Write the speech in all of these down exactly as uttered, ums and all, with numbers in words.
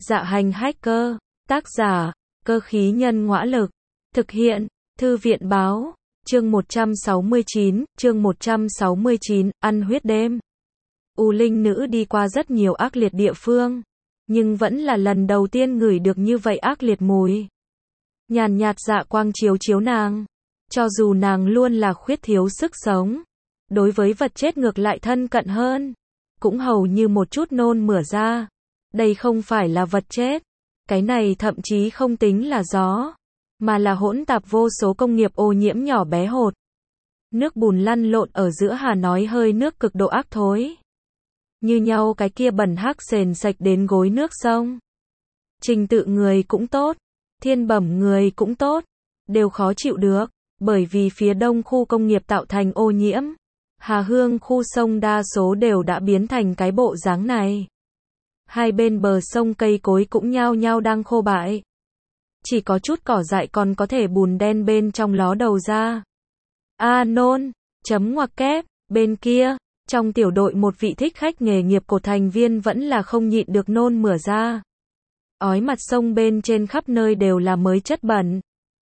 Dạ hành hacker, tác giả, cơ khí nhân ngõa lực, thực hiện, thư viện báo, chương một trăm sáu mươi chín, chương một trăm sáu mươi chín, ăn huyết đêm. U linh nữ đi qua rất nhiều ác liệt địa phương, nhưng vẫn là lần đầu tiên ngửi được như vậy ác liệt mùi. Nhàn nhạt dạ quang chiếu chiếu nàng, cho dù nàng luôn là khuyết thiếu sức sống, đối với vật chết ngược lại thân cận hơn, cũng hầu như một chút nôn mửa ra. Đây không phải là vật chết, cái này thậm chí không tính là gió, mà là hỗn tạp vô số công nghiệp ô nhiễm nhỏ bé hột. Nước bùn lăn lộn ở giữa hà nói hơi nước cực độ ác thối. Như nhau cái kia bẩn hắc sền sạch đến gối nước sông. Trình tự người cũng tốt, thiên bẩm người cũng tốt, đều khó chịu được, bởi vì phía đông khu công nghiệp tạo thành ô nhiễm. Hà Hương khu sông đa số đều đã biến thành cái bộ dáng này. Hai bên bờ sông cây cối cũng nhao nhao đang khô bại. Chỉ có chút cỏ dại còn có thể bùn đen bên trong ló đầu ra. A nôn, chấm ngoặc kép, bên kia, trong tiểu đội một vị thích khách nghề nghiệp của thành viên vẫn là không nhịn được nôn mửa ra. Ói mặt sông bên trên khắp nơi đều là mới chất bẩn.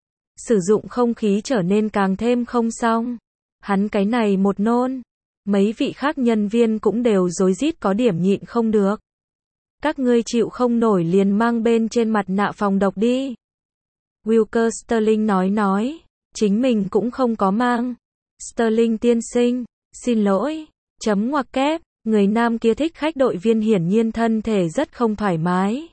Sử dụng không khí trở nên càng thêm không xong. Hắn cái này một nôn, mấy vị khác nhân viên cũng đều rối rít có điểm nhịn không được. Các ngươi chịu không nổi liền mang bên trên mặt nạ phòng độc đi. Wilker Sterling nói nói, chính mình cũng không có mang. Sterling tiên sinh, xin lỗi, chấm ngoặc kép, người nam kia thích khách đội viên hiển nhiên thân thể rất không thoải mái.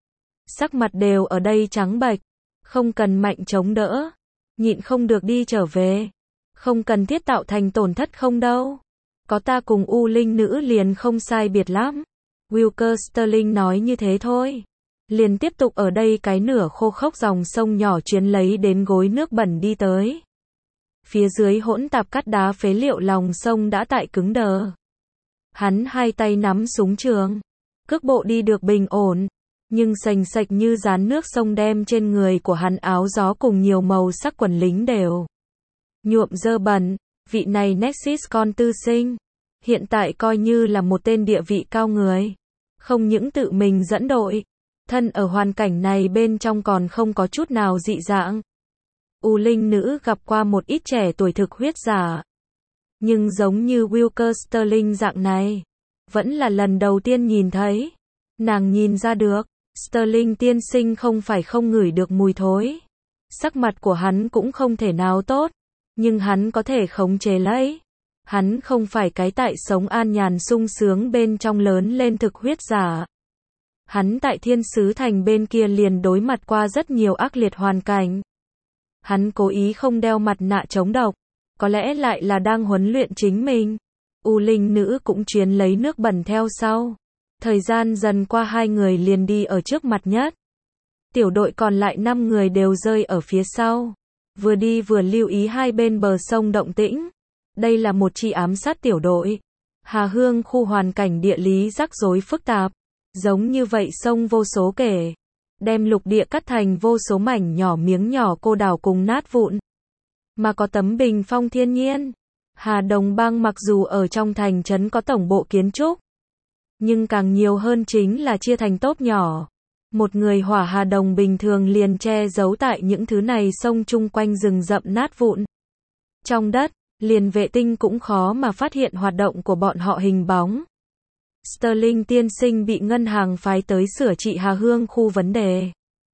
Sắc mặt đều ở đây trắng bệch, không cần mạnh chống đỡ, nhịn không được đi trở về. Không cần thiết tạo thành tổn thất không đâu. Có ta cùng U linh nữ liền không sai biệt lắm. Wilker Sterling nói như thế thôi. Liền tiếp tục ở đây cái nửa khô khốc dòng sông nhỏ chuyến lấy đến gối nước bẩn đi tới. Phía dưới hỗn tạp cát đá phế liệu lòng sông đã tại cứng đờ. Hắn hai tay nắm súng trường, cước bộ đi được bình ổn, nhưng sành sạch như dán nước sông đem trên người của hắn áo gió cùng nhiều màu sắc quần lính đều nhuộm dơ bẩn. Vị này Nexus con tư sinh, hiện tại coi như là một tên địa vị cao người, không những tự mình dẫn đội, thân ở hoàn cảnh này bên trong còn không có chút nào dị dạng. U linh nữ gặp qua một ít trẻ tuổi thực huyết giả, nhưng giống như Wilker Sterling dạng này, vẫn là lần đầu tiên nhìn thấy. Nàng nhìn ra được, Sterling tiên sinh không phải không ngửi được mùi thối. Sắc mặt của hắn cũng không thể nào tốt, nhưng hắn có thể khống chế lấy. Hắn không phải cái tại sống an nhàn sung sướng bên trong lớn lên thực huyết giả. Hắn tại thiên sứ thành bên kia liền đối mặt qua rất nhiều ác liệt hoàn cảnh. Hắn cố ý không đeo mặt nạ chống độc, có lẽ lại là đang huấn luyện chính mình. U linh nữ cũng chuyến lấy nước bẩn theo sau. Thời gian dần qua hai người liền đi ở trước mặt nhất. Tiểu đội còn lại năm người đều rơi ở phía sau. Vừa đi vừa lưu ý hai bên bờ sông động tĩnh. Đây là một chi ám sát tiểu đội. Hà Hương khu hoàn cảnh địa lý rắc rối phức tạp. Giống như vậy sông vô số kể. Đem lục địa cắt thành vô số mảnh nhỏ miếng nhỏ cô đảo cùng nát vụn. Mà có tấm bình phong thiên nhiên. Hà Đồng Bang mặc dù ở trong thành trấn có tổng bộ kiến trúc, nhưng càng nhiều hơn chính là chia thành tốp nhỏ. Một người hỏa hà đồng bình thường liền che giấu tại những thứ này sông chung quanh rừng rậm nát vụn. Trong đất, liền vệ tinh cũng khó mà phát hiện hoạt động của bọn họ hình bóng. Sterling tiên sinh bị ngân hàng phái tới sửa trị Hà Hương khu vấn đề.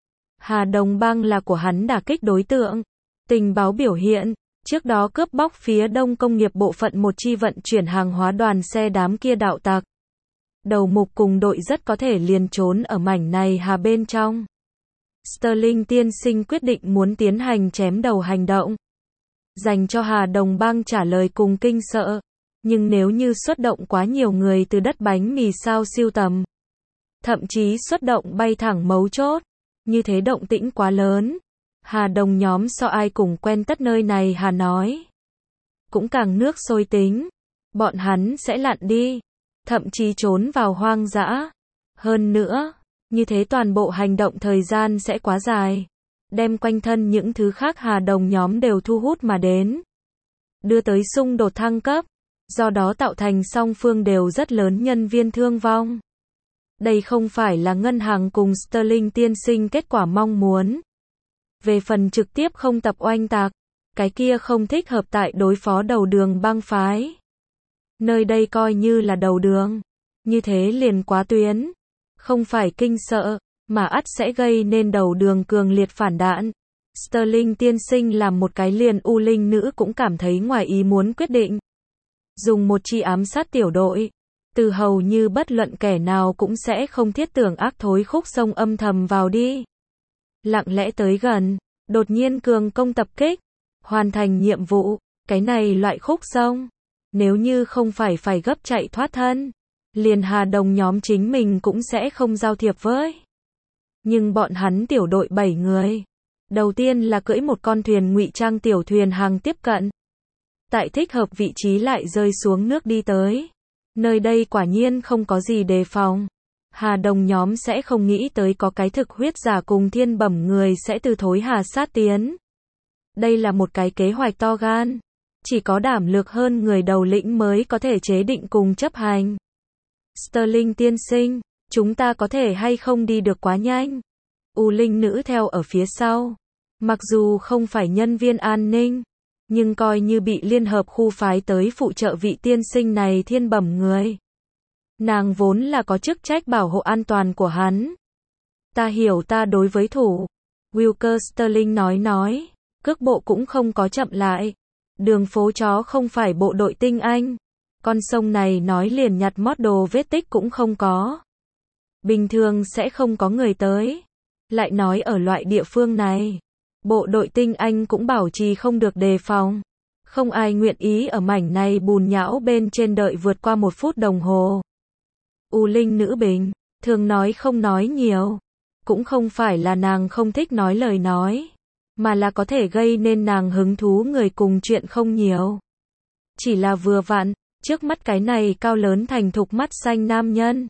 Hà Đồng Bang là của hắn đả kích đối tượng. Tình báo biểu hiện, trước đó cướp bóc phía đông công nghiệp bộ phận một chi vận chuyển hàng hóa đoàn xe đám kia đạo tặc. Đầu mục cùng đội rất có thể liền trốn ở mảnh này hà bên trong. Sterling tiên sinh quyết định muốn tiến hành chém đầu hành động. Dành cho Hà Đồng Bang trả lời cùng kinh sợ. Nhưng nếu như xuất động quá nhiều người từ đất bánh mì sao siêu tầm. Thậm chí xuất động bay thẳng mấu chốt. Như thế động tĩnh quá lớn. Hà Đồng nhóm so ai cùng quen tất nơi này Hà nói. Cũng càng nước sôi tính. Bọn hắn sẽ lặn đi. Thậm chí trốn vào hoang dã. Hơn nữa, như thế toàn bộ hành động thời gian sẽ quá dài. Đem quanh thân những thứ khác Hà Đồng nhóm đều thu hút mà đến. Đưa tới xung đột thăng cấp. Do đó tạo thành song phương đều rất lớn nhân viên thương vong. Đây không phải là ngân hàng cùng Sterling tiên sinh kết quả mong muốn. Về phần trực tiếp không tập oanh tạc, cái kia không thích hợp tại đối phó đầu đường bang phái. Nơi đây coi như là đầu đường. Như thế liền quá tuyến. Không phải kinh sợ, mà ắt sẽ gây nên đầu đường cường liệt phản đạn. Sterling tiên sinh làm một cái liền U Linh nữ cũng cảm thấy ngoài ý muốn quyết định. Dùng một chi ám sát tiểu đội. Từ hầu như bất luận kẻ nào cũng sẽ không thiết tưởng ác thối khúc sông âm thầm vào đi. Lặng lẽ tới gần, đột nhiên cường công tập kích, hoàn thành nhiệm vụ, cái này loại khúc sông. Nếu như không phải phải gấp chạy thoát thân, liền Hà Đồng nhóm chính mình cũng sẽ không giao thiệp với. Nhưng bọn hắn tiểu đội bảy người. Đầu tiên là cưỡi một con thuyền ngụy trang tiểu thuyền hàng tiếp cận. Tại thích hợp vị trí lại rơi xuống nước đi tới. Nơi đây quả nhiên không có gì đề phòng. Hà Đồng nhóm sẽ không nghĩ tới có cái thực huyết giả cùng thiên bẩm người sẽ từ thối hà sát tiến. Đây là một cái kế hoạch to gan. Chỉ có đảm lược hơn người đầu lĩnh mới có thể chế định cùng chấp hành. Sterling tiên sinh, chúng ta có thể hay không đi được quá nhanh? U Linh nữ theo ở phía sau. Mặc dù không phải nhân viên an ninh, nhưng coi như bị liên hợp khu phái tới phụ trợ vị tiên sinh này thiên bẩm người. Nàng vốn là có chức trách bảo hộ an toàn của hắn. Ta hiểu ta đối với thủ. Wilker Sterling nói nói, cước bộ cũng không có chậm lại. Đường phố chó không phải bộ đội tinh anh. Con sông này nói liền nhặt mót đồ vết tích cũng không có. Bình thường sẽ không có người tới. Lại nói ở loại địa phương này, bộ đội tinh anh cũng bảo trì không được đề phòng. Không ai nguyện ý ở mảnh này bùn nhão bên trên đợi vượt qua một phút đồng hồ. U Linh nữ bình, thường nói không nói nhiều. Cũng không phải là nàng không thích nói lời nói, mà là có thể gây nên nàng hứng thú người cùng chuyện không nhiều. Chỉ là vừa vặn, trước mắt cái này cao lớn thành thục mắt xanh nam nhân.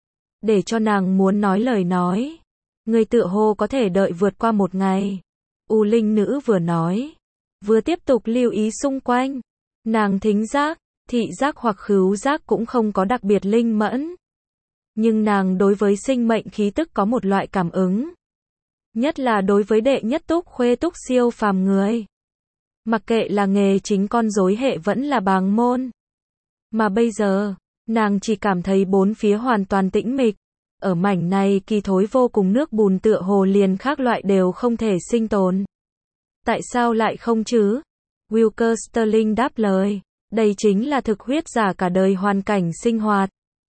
Để cho nàng muốn nói lời nói. Người tựa hồ có thể đợi vượt qua một ngày. U Linh nữ vừa nói, vừa tiếp tục lưu ý xung quanh. Nàng thính giác, thị giác hoặc khứu giác cũng không có đặc biệt linh mẫn. Nhưng nàng đối với sinh mệnh khí tức có một loại cảm ứng. Nhất là đối với đệ nhất túc khuê túc siêu phàm người. Mặc kệ là nghề chính con rối hệ vẫn là bàng môn. Mà bây giờ, nàng chỉ cảm thấy bốn phía hoàn toàn tĩnh mịch. Ở mảnh này kỳ thối vô cùng nước bùn tựa hồ liền khác loại đều không thể sinh tồn. Tại sao lại không chứ? Wilker Sterling đáp lời. Đây chính là thực huyết giả cả đời hoàn cảnh sinh hoạt.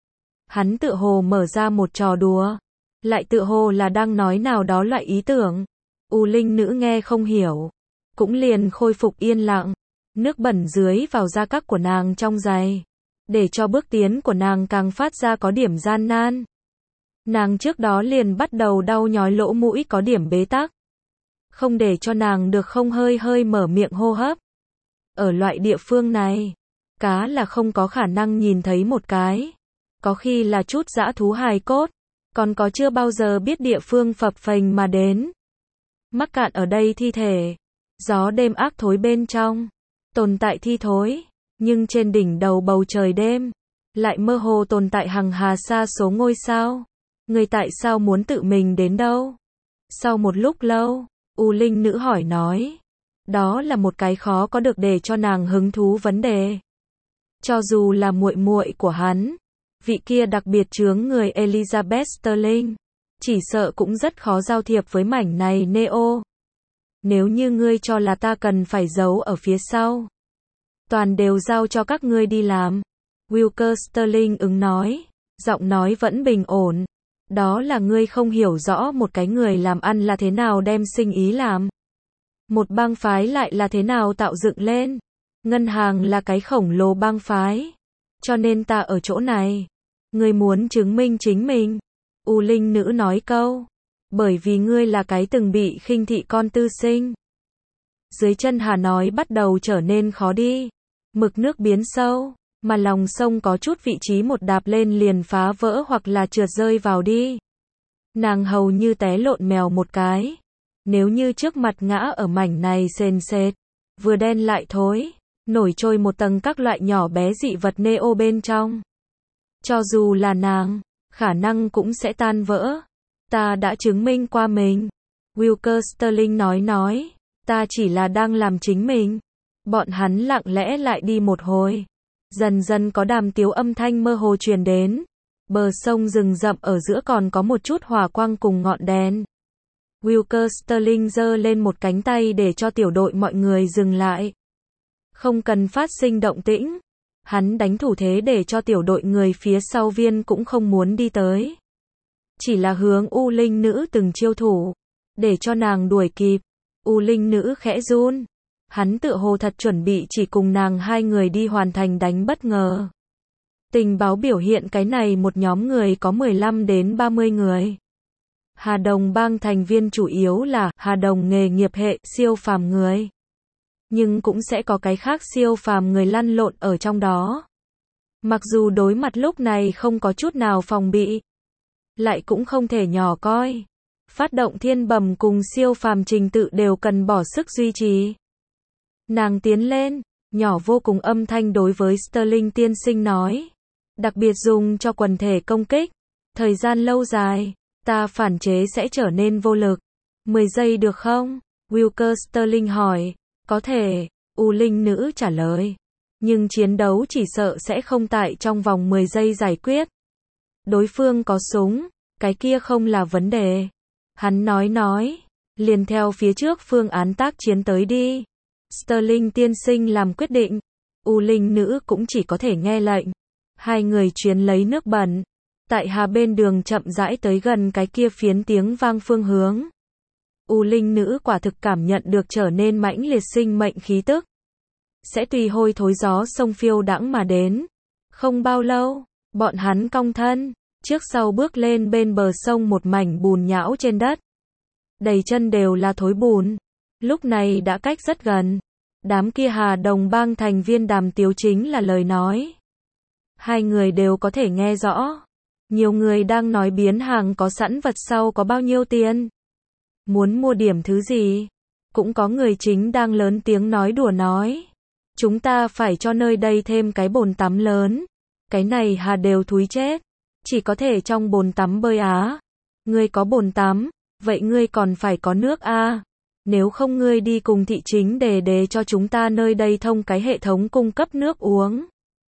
Hắn tựa hồ mở ra một trò đùa. Lại tựa hồ là đang nói nào đó loại ý tưởng. U Linh nữ nghe không hiểu. Cũng liền khôi phục yên lặng. Nước bẩn dưới vào da các của nàng trong giày. Để cho bước tiến của nàng càng phát ra có điểm gian nan. Nàng trước đó liền bắt đầu đau nhói lỗ mũi có điểm bế tắc. Không để cho nàng được không hơi hơi mở miệng hô hấp. Ở loại địa phương này, cá là không có khả năng nhìn thấy một cái. Có khi là chút dã thú hài cốt, còn có chưa bao giờ biết địa phương phập phềnh mà đến. Mắc cạn ở đây thi thể, gió đêm ác thối bên trong, tồn tại thi thối, nhưng trên đỉnh đầu bầu trời đêm, lại mơ hồ tồn tại hằng hà sa số ngôi sao. Người tại sao muốn tự mình đến đâu? Sau một lúc lâu, U Linh nữ hỏi nói. Đó là một cái khó có được để cho nàng hứng thú vấn đề. Cho dù là muội muội của hắn, vị kia đặc biệt chướng người Elizabeth Sterling, chỉ sợ cũng rất khó giao thiệp với mảnh này Neo. Nếu như ngươi cho là ta cần phải giấu ở phía sau, toàn đều giao cho các ngươi đi làm. Wilker Sterling ứng nói, giọng nói vẫn bình ổn. Đó là ngươi không hiểu rõ một cái người làm ăn là thế nào đem sinh ý làm. Một bang phái lại là thế nào tạo dựng lên. Ngân hàng là cái khổng lồ bang phái. Cho nên ta ở chỗ này. Ngươi muốn chứng minh chính mình. U Linh nữ nói câu. Bởi vì ngươi là cái từng bị khinh thị con tư sinh. Dưới chân Hà nói bắt đầu trở nên khó đi. Mực nước biến sâu. Mà lòng sông có chút vị trí một đạp lên liền phá vỡ hoặc là trượt rơi vào đi. Nàng hầu như té lộn mèo một cái. Nếu như trước mặt ngã ở mảnh này sền sệt, vừa đen lại thối, nổi trôi một tầng các loại nhỏ bé dị vật Neo bên trong. Cho dù là nàng, khả năng cũng sẽ tan vỡ. Ta đã chứng minh qua mình. Wilker Sterling nói nói, ta chỉ là đang làm chính mình. Bọn hắn lặng lẽ lại đi một hồi. Dần dần có đàm tiếu âm thanh mơ hồ truyền đến. Bờ sông rừng rậm ở giữa còn có một chút hỏa quang cùng ngọn đèn. Wilker Sterling giơ lên một cánh tay để cho tiểu đội mọi người dừng lại. Không cần phát sinh động tĩnh. Hắn đánh thủ thế để cho tiểu đội người phía sau viên cũng không muốn đi tới. Chỉ là hướng U Linh Nữ từng chiêu thủ. Để cho nàng đuổi kịp. U Linh Nữ khẽ run. Hắn tựa hồ thật chuẩn bị chỉ cùng nàng hai người đi hoàn thành đánh bất ngờ. Tình báo biểu hiện cái này một nhóm người có mười lăm đến ba mươi người. Hà Đồng bang thành viên chủ yếu là Hà Đồng nghề nghiệp hệ siêu phàm người. Nhưng cũng sẽ có cái khác siêu phàm người lăn lộn ở trong đó. Mặc dù đối mặt lúc này không có chút nào phòng bị, lại cũng không thể nhỏ coi. Phát động thiên bẩm cùng siêu phàm trình tự đều cần bỏ sức duy trì. Nàng tiến lên, nhỏ vô cùng âm thanh đối với Sterling tiên sinh nói. Đặc biệt dùng cho quần thể công kích. Thời gian lâu dài, ta phản chế sẽ trở nên vô lực. mười giây được không? Wilker Sterling hỏi. Có thể, U Linh Nữ trả lời. Nhưng chiến đấu chỉ sợ sẽ không tại trong vòng mười giây giải quyết. Đối phương có súng, cái kia không là vấn đề. Hắn nói nói, liền theo phía trước phương án tác chiến tới đi. Sterling tiên sinh làm quyết định. U Linh Nữ cũng chỉ có thể nghe lệnh. Hai người chuyến lấy nước bẩn. Tại hà bên đường chậm rãi tới gần cái kia phiến tiếng vang phương hướng. U Linh Nữ quả thực cảm nhận được trở nên mãnh liệt sinh mệnh khí tức. Sẽ tùy hôi thối gió sông phiêu đãng mà đến. Không bao lâu, bọn hắn cong thân, trước sau bước lên bên bờ sông một mảnh bùn nhão trên đất. Đầy chân đều là thối bùn. Lúc này đã cách rất gần. Đám kia Hà Đồng bang thành viên đàm tiếu chính là lời nói. Hai người đều có thể nghe rõ. Nhiều người đang nói biến hàng có sẵn vật sau có bao nhiêu tiền. Muốn mua điểm thứ gì? Cũng có người chính đang lớn tiếng nói đùa nói. Chúng ta phải cho nơi đây thêm cái bồn tắm lớn. Cái này Hà đều thúi chết. Chỉ có thể trong bồn tắm bơi á. Ngươi có bồn tắm, vậy ngươi còn phải có nước a. Nếu không ngươi đi cùng thị chính để để cho chúng ta nơi đây thông cái hệ thống cung cấp nước uống.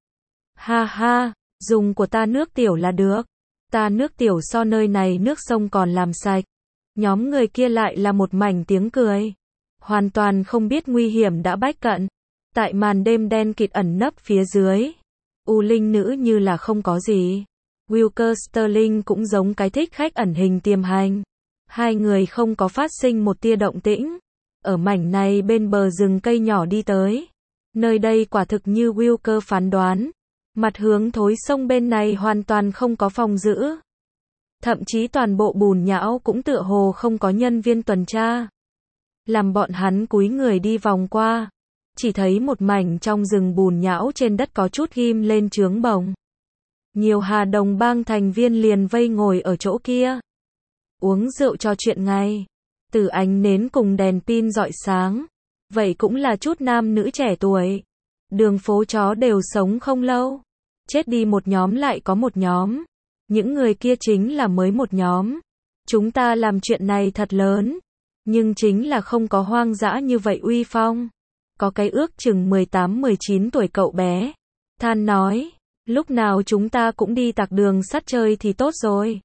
Ha ha, dùng của ta nước tiểu là được. Ta nước tiểu so nơi này nước sông còn làm sạch. Nhóm người kia lại là một mảnh tiếng cười. Hoàn toàn không biết nguy hiểm đã bách cận. Tại màn đêm đen kịt ẩn nấp phía dưới. U Linh Nữ như là không có gì. Wilker Sterling cũng giống cái thích khách ẩn hình tiềm hành. Hai người không có phát sinh một tia động tĩnh. Ở mảnh này bên bờ rừng cây nhỏ đi tới. Nơi đây quả thực như Wilker phán đoán. Mặt hướng thối sông bên này hoàn toàn không có phòng giữ. Thậm chí toàn bộ bùn nhão cũng tựa hồ không có nhân viên tuần tra. Làm bọn hắn cúi người đi vòng qua. Chỉ thấy một mảnh trong rừng bùn nhão trên đất có chút ghim lên chướng bồng. Nhiều Hà Đồng bang thành viên liền vây ngồi ở chỗ kia. Uống rượu trò chuyện ngay. Từ ánh nến cùng đèn pin rọi sáng. Vậy cũng là chút nam nữ trẻ tuổi. Đường phố chó đều sống không lâu. Chết đi một nhóm lại có một nhóm. Những người kia chính là mới một nhóm. Chúng ta làm chuyện này thật lớn. Nhưng chính là không có hoang dã như vậy uy phong. Có cái ước chừng mười tám mười chín tuổi cậu bé. Than nói. Lúc nào chúng ta cũng đi tạc đường sắt chơi thì tốt rồi.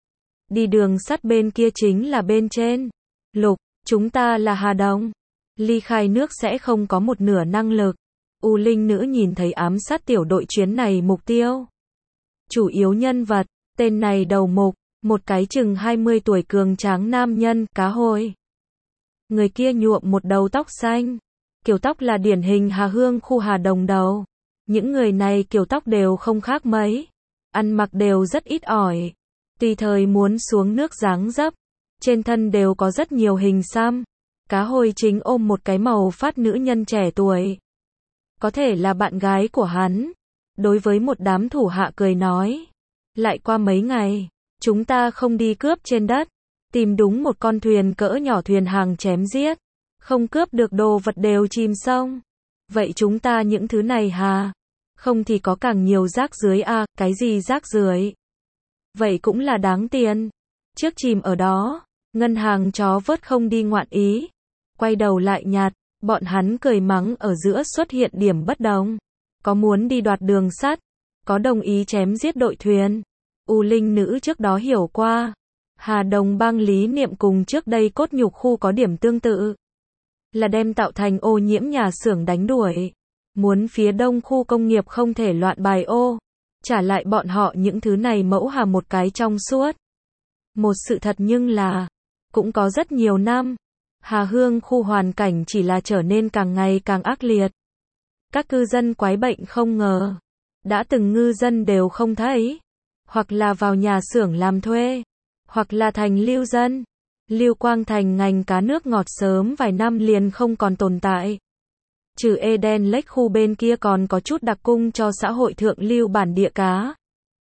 Đi đường sắt bên kia chính là bên trên. Lục, chúng ta là Hà Đồng. Ly khai nước sẽ không có một nửa năng lực. U Linh Nữ nhìn thấy ám sát tiểu đội chuyến này mục tiêu. Chủ yếu nhân vật, tên này đầu mục, một cái chừng hai mươi tuổi cường tráng nam nhân, cá hồi. Người kia nhuộm một đầu tóc xanh. Kiểu tóc là điển hình Hà Hương khu Hà Đồng đầu. Những người này kiểu tóc đều không khác mấy. Ăn mặc đều rất ít ỏi. Tùy thời muốn xuống nước dáng dấp. Trên thân đều có rất nhiều hình xăm. Cá hồi chính ôm một cái màu phát nữ nhân trẻ tuổi. Có thể là bạn gái của hắn. Đối với một đám thủ hạ cười nói. Lại qua mấy ngày, chúng ta không đi cướp trên đất. Tìm đúng một con thuyền cỡ nhỏ thuyền hàng chém giết. Không cướp được đồ vật đều chìm sông. Vậy chúng ta những thứ này hà? Không thì có càng nhiều rác rưởi a, à, cái gì rác rưởi? vậy cũng là đáng tiền. Trước chìm ở đó, ngân hàng chó vớt không đi ngoạn ý. Quay đầu lại nhạt, bọn hắn cười mắng ở giữa xuất hiện điểm bất đồng. Có muốn đi đoạt đường sắt, có đồng ý chém giết đội thuyền. U Linh nữ trước đó hiểu qua. Hà Đồng bang lý niệm cùng trước đây cốt nhục khu có điểm tương tự. Là đem tạo thành ô nhiễm nhà xưởng đánh đuổi. Muốn phía đông khu công nghiệp không thể loạn bài ô. Trả lại bọn họ những thứ này mẫu hà một cái trong suốt. Một sự thật nhưng là, cũng có rất nhiều năm, Hà Hương khu hoàn cảnh chỉ là trở nên càng ngày càng ác liệt. Các cư dân quái bệnh không ngờ. Đã từng ngư dân đều không thấy. Hoặc là vào nhà xưởng làm thuê. Hoặc là thành lưu dân. Lưu Quang Thành ngành cá nước ngọt sớm vài năm liền không còn tồn tại. Trừ Eden Lake khu bên kia còn có chút đặc cung cho xã hội thượng lưu bản địa cá.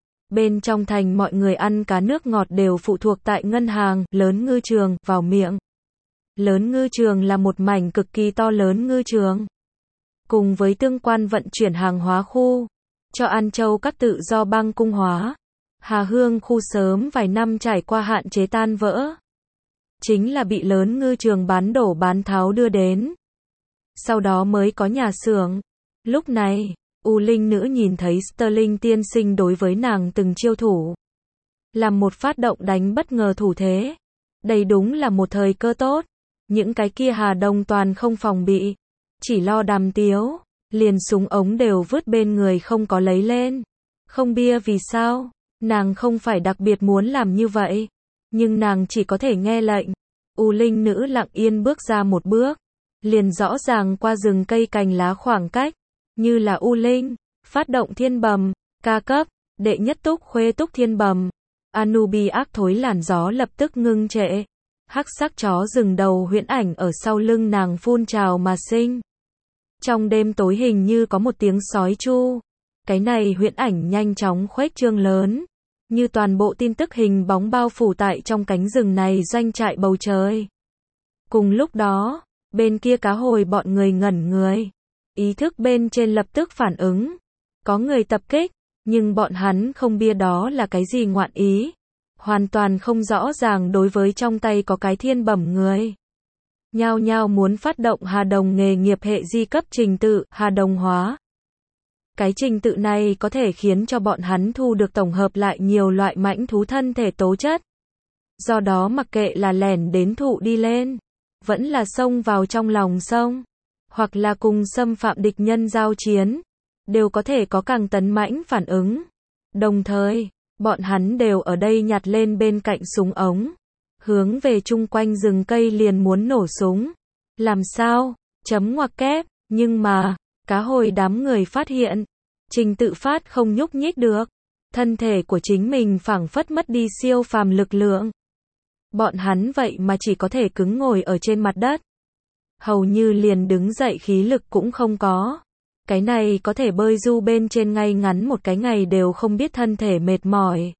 Bên trong thành mọi người ăn cá nước ngọt đều phụ thuộc tại ngân hàng, lớn ngư trường, vào miệng. Lớn ngư trường là một mảnh cực kỳ to lớn ngư trường. Cùng với tương quan vận chuyển hàng hóa khu, cho An Châu các tự do bang cung hóa. Hà Hương khu sớm vài năm trải qua hạn chế tan vỡ. Chính là bị lớn ngư trường bán đổ bán tháo đưa đến. Sau đó mới có nhà xưởng. Lúc này, U Linh nữ nhìn thấy Sterling tiên sinh đối với nàng từng chiêu thủ. Làm một phát động đánh bất ngờ thủ thế. Đây đúng là một thời cơ tốt. Những cái kia Hà Đông toàn không phòng bị. Chỉ lo đàm tiếu. Liền súng ống đều vứt bên người không có lấy lên. Không bia vì sao? Nàng không phải đặc biệt muốn làm như vậy. Nhưng nàng chỉ có thể nghe lệnh. U Linh nữ lặng yên bước ra một bước. Liền rõ ràng qua rừng cây cành lá khoảng cách. Như là U Linh. Phát động thiên bầm. Ca cấp. Đệ nhất túc khuê túc thiên bầm. Anubi ác thối làn gió lập tức ngưng trệ. Hắc sắc chó rừng đầu huyễn ảnh ở sau lưng nàng phun trào mà sinh. Trong đêm tối hình như có một tiếng sói chu. Cái này huyễn ảnh nhanh chóng khuếch trương lớn. Như toàn bộ tin tức hình bóng bao phủ tại trong cánh rừng này doanh trại bầu trời. Cùng lúc đó, bên kia cá hồi bọn người ngẩn người. Ý thức bên trên lập tức phản ứng. Có người tập kích, nhưng bọn hắn không biết đó là cái gì ngoạn ý. Hoàn toàn không rõ ràng đối với trong tay có cái thiên bẩm người. Nhao nhao muốn phát động Hà Đồng nghề nghiệp hệ di cấp trình tự, Hà Đồng hóa. Cái trình tự này có thể khiến cho bọn hắn thu được tổng hợp lại nhiều loại mãnh thú thân thể tố chất. Do đó mặc kệ là lẻn đến thụ đi lên, vẫn là xông vào trong lòng sông, hoặc là cùng xâm phạm địch nhân giao chiến, đều có thể có càng tấn mãnh phản ứng. Đồng thời, bọn hắn đều ở đây nhặt lên bên cạnh súng ống, hướng về chung quanh rừng cây liền muốn nổ súng. Làm sao? Chấm ngoặc kép, nhưng mà, cá hồi đám người phát hiện, trình tự phát không nhúc nhích được. Thân thể của chính mình phảng phất mất đi siêu phàm lực lượng. Bọn hắn vậy mà chỉ có thể cứng ngồi ở trên mặt đất. Hầu như liền đứng dậy khí lực cũng không có. Cái này có thể bơi du bên trên ngay ngắn một cái ngày đều không biết thân thể mệt mỏi.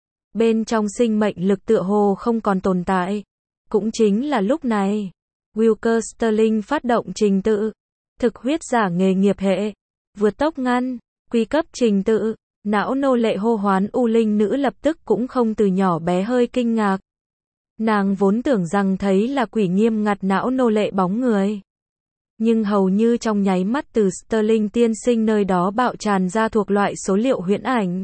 Bên trong sinh mệnh lực tựa hồ không còn tồn tại. Cũng chính là lúc này, Wilker Sterling phát động trình tự. Thực huyết giả nghề nghiệp hệ. Vượt tốc ngăn, quy cấp trình tự. Não nô lệ hô hoán U Linh nữ lập tức cũng không từ nhỏ bé hơi kinh ngạc. Nàng vốn tưởng rằng thấy là quỷ nghiêm ngặt não nô lệ bóng người. Nhưng hầu như trong nháy mắt từ Sterling tiên sinh nơi đó bạo tràn ra thuộc loại số liệu huyễn ảnh.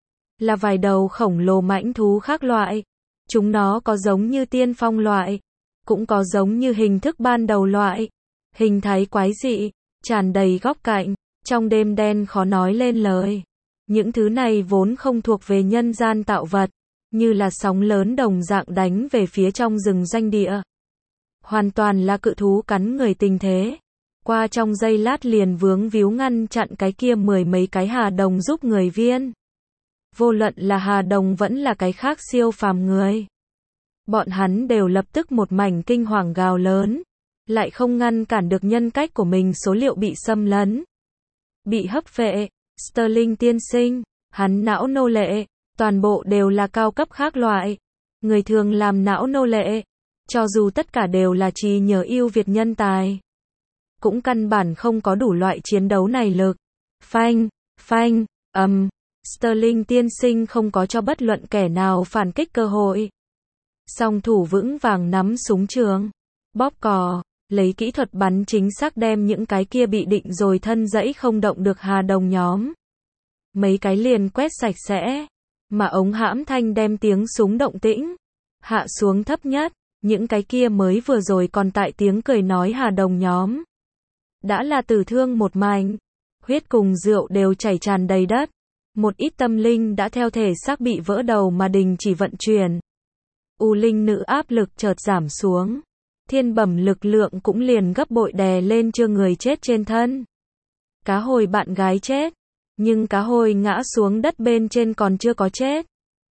Là vài đầu khổng lồ mãnh thú khác loại. Chúng nó có giống như tiên phong loại. Cũng có giống như hình thức ban đầu loại. Hình thái quái dị, tràn đầy góc cạnh. Trong đêm đen khó nói lên lời. Những thứ này vốn không thuộc về nhân gian tạo vật. Như là sóng lớn đồng dạng đánh về phía trong rừng doanh địa. Hoàn toàn là cự thú cắn người tình thế. Qua trong giây lát liền vướng víu ngăn chặn cái kia mười mấy cái Hà Đồng giúp người viên. Vô luận là Hà Đồng vẫn là cái khác siêu phàm người. Bọn hắn đều lập tức một mảnh kinh hoàng gào lớn. Lại không ngăn cản được nhân cách của mình số liệu bị xâm lấn. Bị hấp phệ. Sterling tiên sinh, hắn não nô lệ. Toàn bộ đều là cao cấp khác loại. Người thường làm não nô lệ. Cho dù tất cả đều là trí nhớ ưu việt nhân tài. Cũng căn bản không có đủ loại chiến đấu này lực. Phanh, phanh, ầm, Sterling tiên sinh không có cho bất luận kẻ nào phản kích cơ hội. Song thủ vững vàng nắm súng trường, bóp cò, lấy kỹ thuật bắn chính xác đem những cái kia bị định rồi thân dãy không động được Hà Đồng nhóm. Mấy cái liền quét sạch sẽ, mà ống hãm thanh đem tiếng súng động tĩnh hạ xuống thấp nhất, những cái kia mới vừa rồi còn tại tiếng cười nói Hà Đồng nhóm. Đã là tử thương một mảnh, huyết cùng rượu đều chảy tràn đầy đất. Một ít tâm linh đã theo thể xác bị vỡ đầu mà đình chỉ vận chuyển. U linh nữ áp lực chợt giảm xuống. Thiên bẩm lực lượng cũng liền gấp bội đè lên chưa người chết trên thân. Cá hồi bạn gái chết, nhưng cá hồi ngã xuống đất bên trên còn chưa có chết.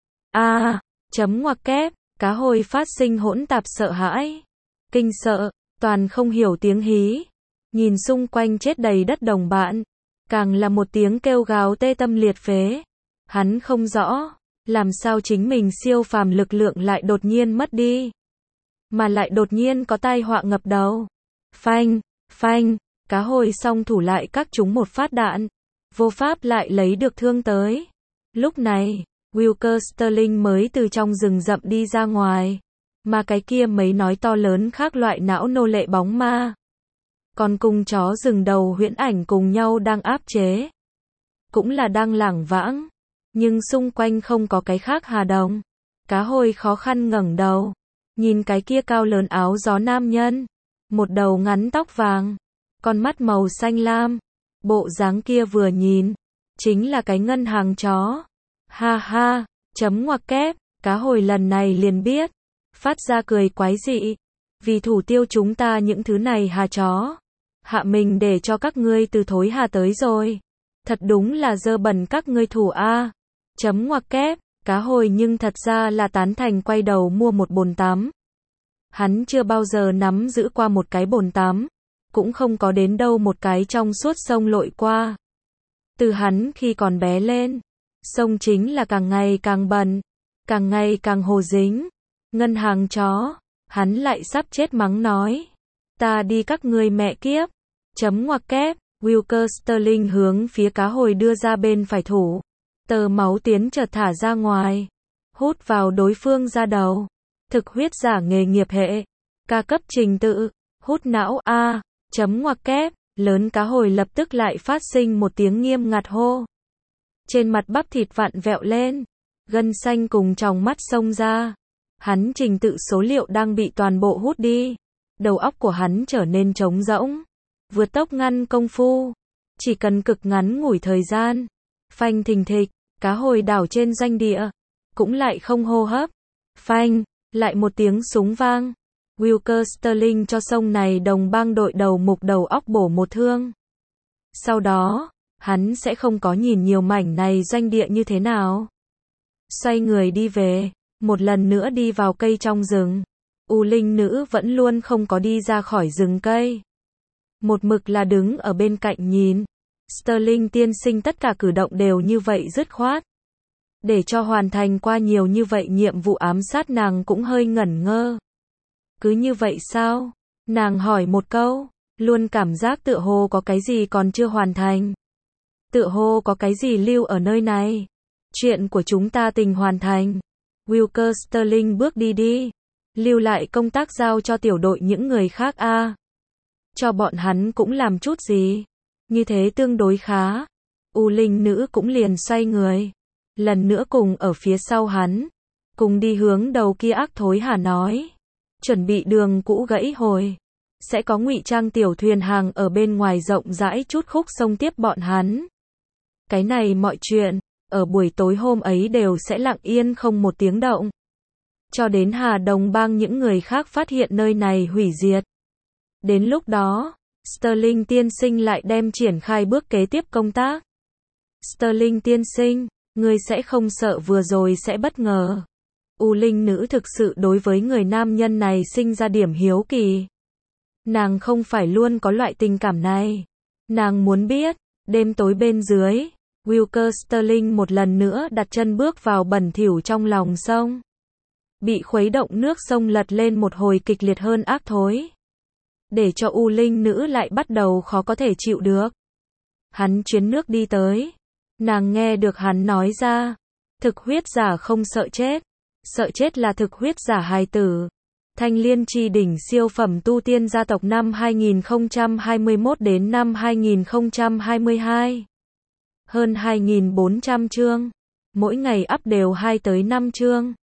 A, à, chấm ngoặc kép, cá hồi phát sinh hỗn tạp sợ hãi, kinh sợ, toàn không hiểu tiếng hí. Nhìn xung quanh chết đầy đất đồng bạn, càng là một tiếng kêu gào tê tâm liệt phế. Hắn không rõ, làm sao chính mình siêu phàm lực lượng lại đột nhiên mất đi. Mà lại đột nhiên có tai họa ngập đầu. Phanh, phanh, cá hồi song thủ lại các chúng một phát đạn. Vô pháp lại lấy được thương tới. Lúc này, Wilker Sterling mới từ trong rừng rậm đi ra ngoài. Mà cái kia mấy nói to lớn khác loại não nô lệ bóng ma. Còn cùng chó rừng đầu huyễn ảnh cùng nhau đang áp chế. Cũng là đang lảng vãng. Nhưng xung quanh không có cái khác Hà Đồng. Cá hồi khó khăn ngẩng đầu. Nhìn cái kia cao lớn áo gió nam nhân. Một đầu ngắn tóc vàng. Con mắt màu xanh lam. Bộ dáng kia vừa nhìn. Chính là cái ngân hàng chó. Ha ha, chấm ngoặc kép. Cá hồi lần này liền biết. Phát ra cười quái dị. Vì thủ tiêu chúng ta những thứ này hà chó. Hạ mình để cho các ngươi từ thối hà tới rồi. Thật đúng là dơ bẩn các ngươi thủ a. Chấm ngoặc kép. Cá hồi nhưng thật ra là tán thành quay đầu mua một bồn tắm. Hắn chưa bao giờ nắm giữ qua một cái bồn tắm. Cũng không có đến đâu một cái trong suốt sông lội qua. Từ hắn khi còn bé lên, sông chính là càng ngày càng bẩn, càng ngày càng hồ dính. Ngân hàng chó, hắn lại sắp chết mắng nói. Ta đi các ngươi mẹ kiếp. Chấm ngoặc kép, Wilker Sterling hướng phía cá hồi đưa ra bên phải thủ. Tờ máu tiến chợt thả ra ngoài. Hút vào đối phương ra đầu. Thực huyết giả nghề nghiệp hệ. Ca cấp trình tự. Hút não A. Chấm ngoặc kép. Lớn cá hồi lập tức lại phát sinh một tiếng nghiêm ngặt hô. Trên mặt bắp thịt vặn vẹo lên. Gân xanh cùng tròng mắt xông ra. Hắn trình tự số liệu đang bị toàn bộ hút đi. Đầu óc của hắn trở nên trống rỗng. Vượt tốc ngăn công phu. Chỉ cần cực ngắn ngủi thời gian. Phanh thình thịch. Cá hồi đảo trên doanh địa. Cũng lại không hô hấp. Phanh. Lại một tiếng súng vang. Wilker Sterling cho sông này đồng bang đội đầu mục đầu óc bổ một thương. Sau đó, hắn sẽ không có nhìn nhiều mảnh này doanh địa như thế nào. Xoay người đi về, một lần nữa đi vào cây trong rừng. U linh nữ vẫn luôn không có đi ra khỏi rừng cây. Một mực là đứng ở bên cạnh nhìn. Sterling tiên sinh tất cả cử động đều như vậy dứt khoát. Để cho hoàn thành qua nhiều như vậy nhiệm vụ ám sát nàng cũng hơi ngẩn ngơ. Cứ như vậy sao? Nàng hỏi một câu, luôn cảm giác tựa hồ có cái gì còn chưa hoàn thành. Tựa hồ có cái gì lưu ở nơi này. Chuyện của chúng ta tình hoàn thành. Wilker Sterling bước đi đi. Lưu lại công tác giao cho tiểu đội những người khác a. À. Cho bọn hắn cũng làm chút gì. Như thế tương đối khá. U linh nữ cũng liền xoay người. Lần nữa cùng ở phía sau hắn. Cùng đi hướng đầu kia ác thối hà nói. Chuẩn bị đường cũ gãy hồi. Sẽ có ngụy trang tiểu thuyền hàng ở bên ngoài rộng rãi chút khúc sông tiếp bọn hắn. Cái này mọi chuyện, ở buổi tối hôm ấy đều sẽ lặng yên không một tiếng động. Cho đến Hà Đồng bang những người khác phát hiện nơi này hủy diệt. Đến lúc đó, Sterling tiên sinh lại đem triển khai bước kế tiếp công tác. Sterling tiên sinh, ngươi sẽ không sợ vừa rồi sẽ bất ngờ. U linh nữ thực sự đối với người nam nhân này sinh ra điểm hiếu kỳ. Nàng không phải luôn có loại tình cảm này. Nàng muốn biết, đêm tối bên dưới, Wilker Sterling một lần nữa đặt chân bước vào bẩn thỉu trong lòng sông. Bị khuấy động nước sông lật lên một hồi kịch liệt hơn ác thối. Để cho U linh nữ lại bắt đầu khó có thể chịu được. Hắn chuyến nước đi tới. Nàng nghe được hắn nói ra, thực huyết giả không sợ chết, sợ chết là thực huyết giả hài tử. Thanh Liên Chi đỉnh siêu phẩm tu tiên gia tộc năm hai nghìn không trăm hai mươi mốt đến năm hai nghìn không trăm hai mươi hai. Hơn hai nghìn bốn trăm chương, mỗi ngày up đều hai tới năm chương.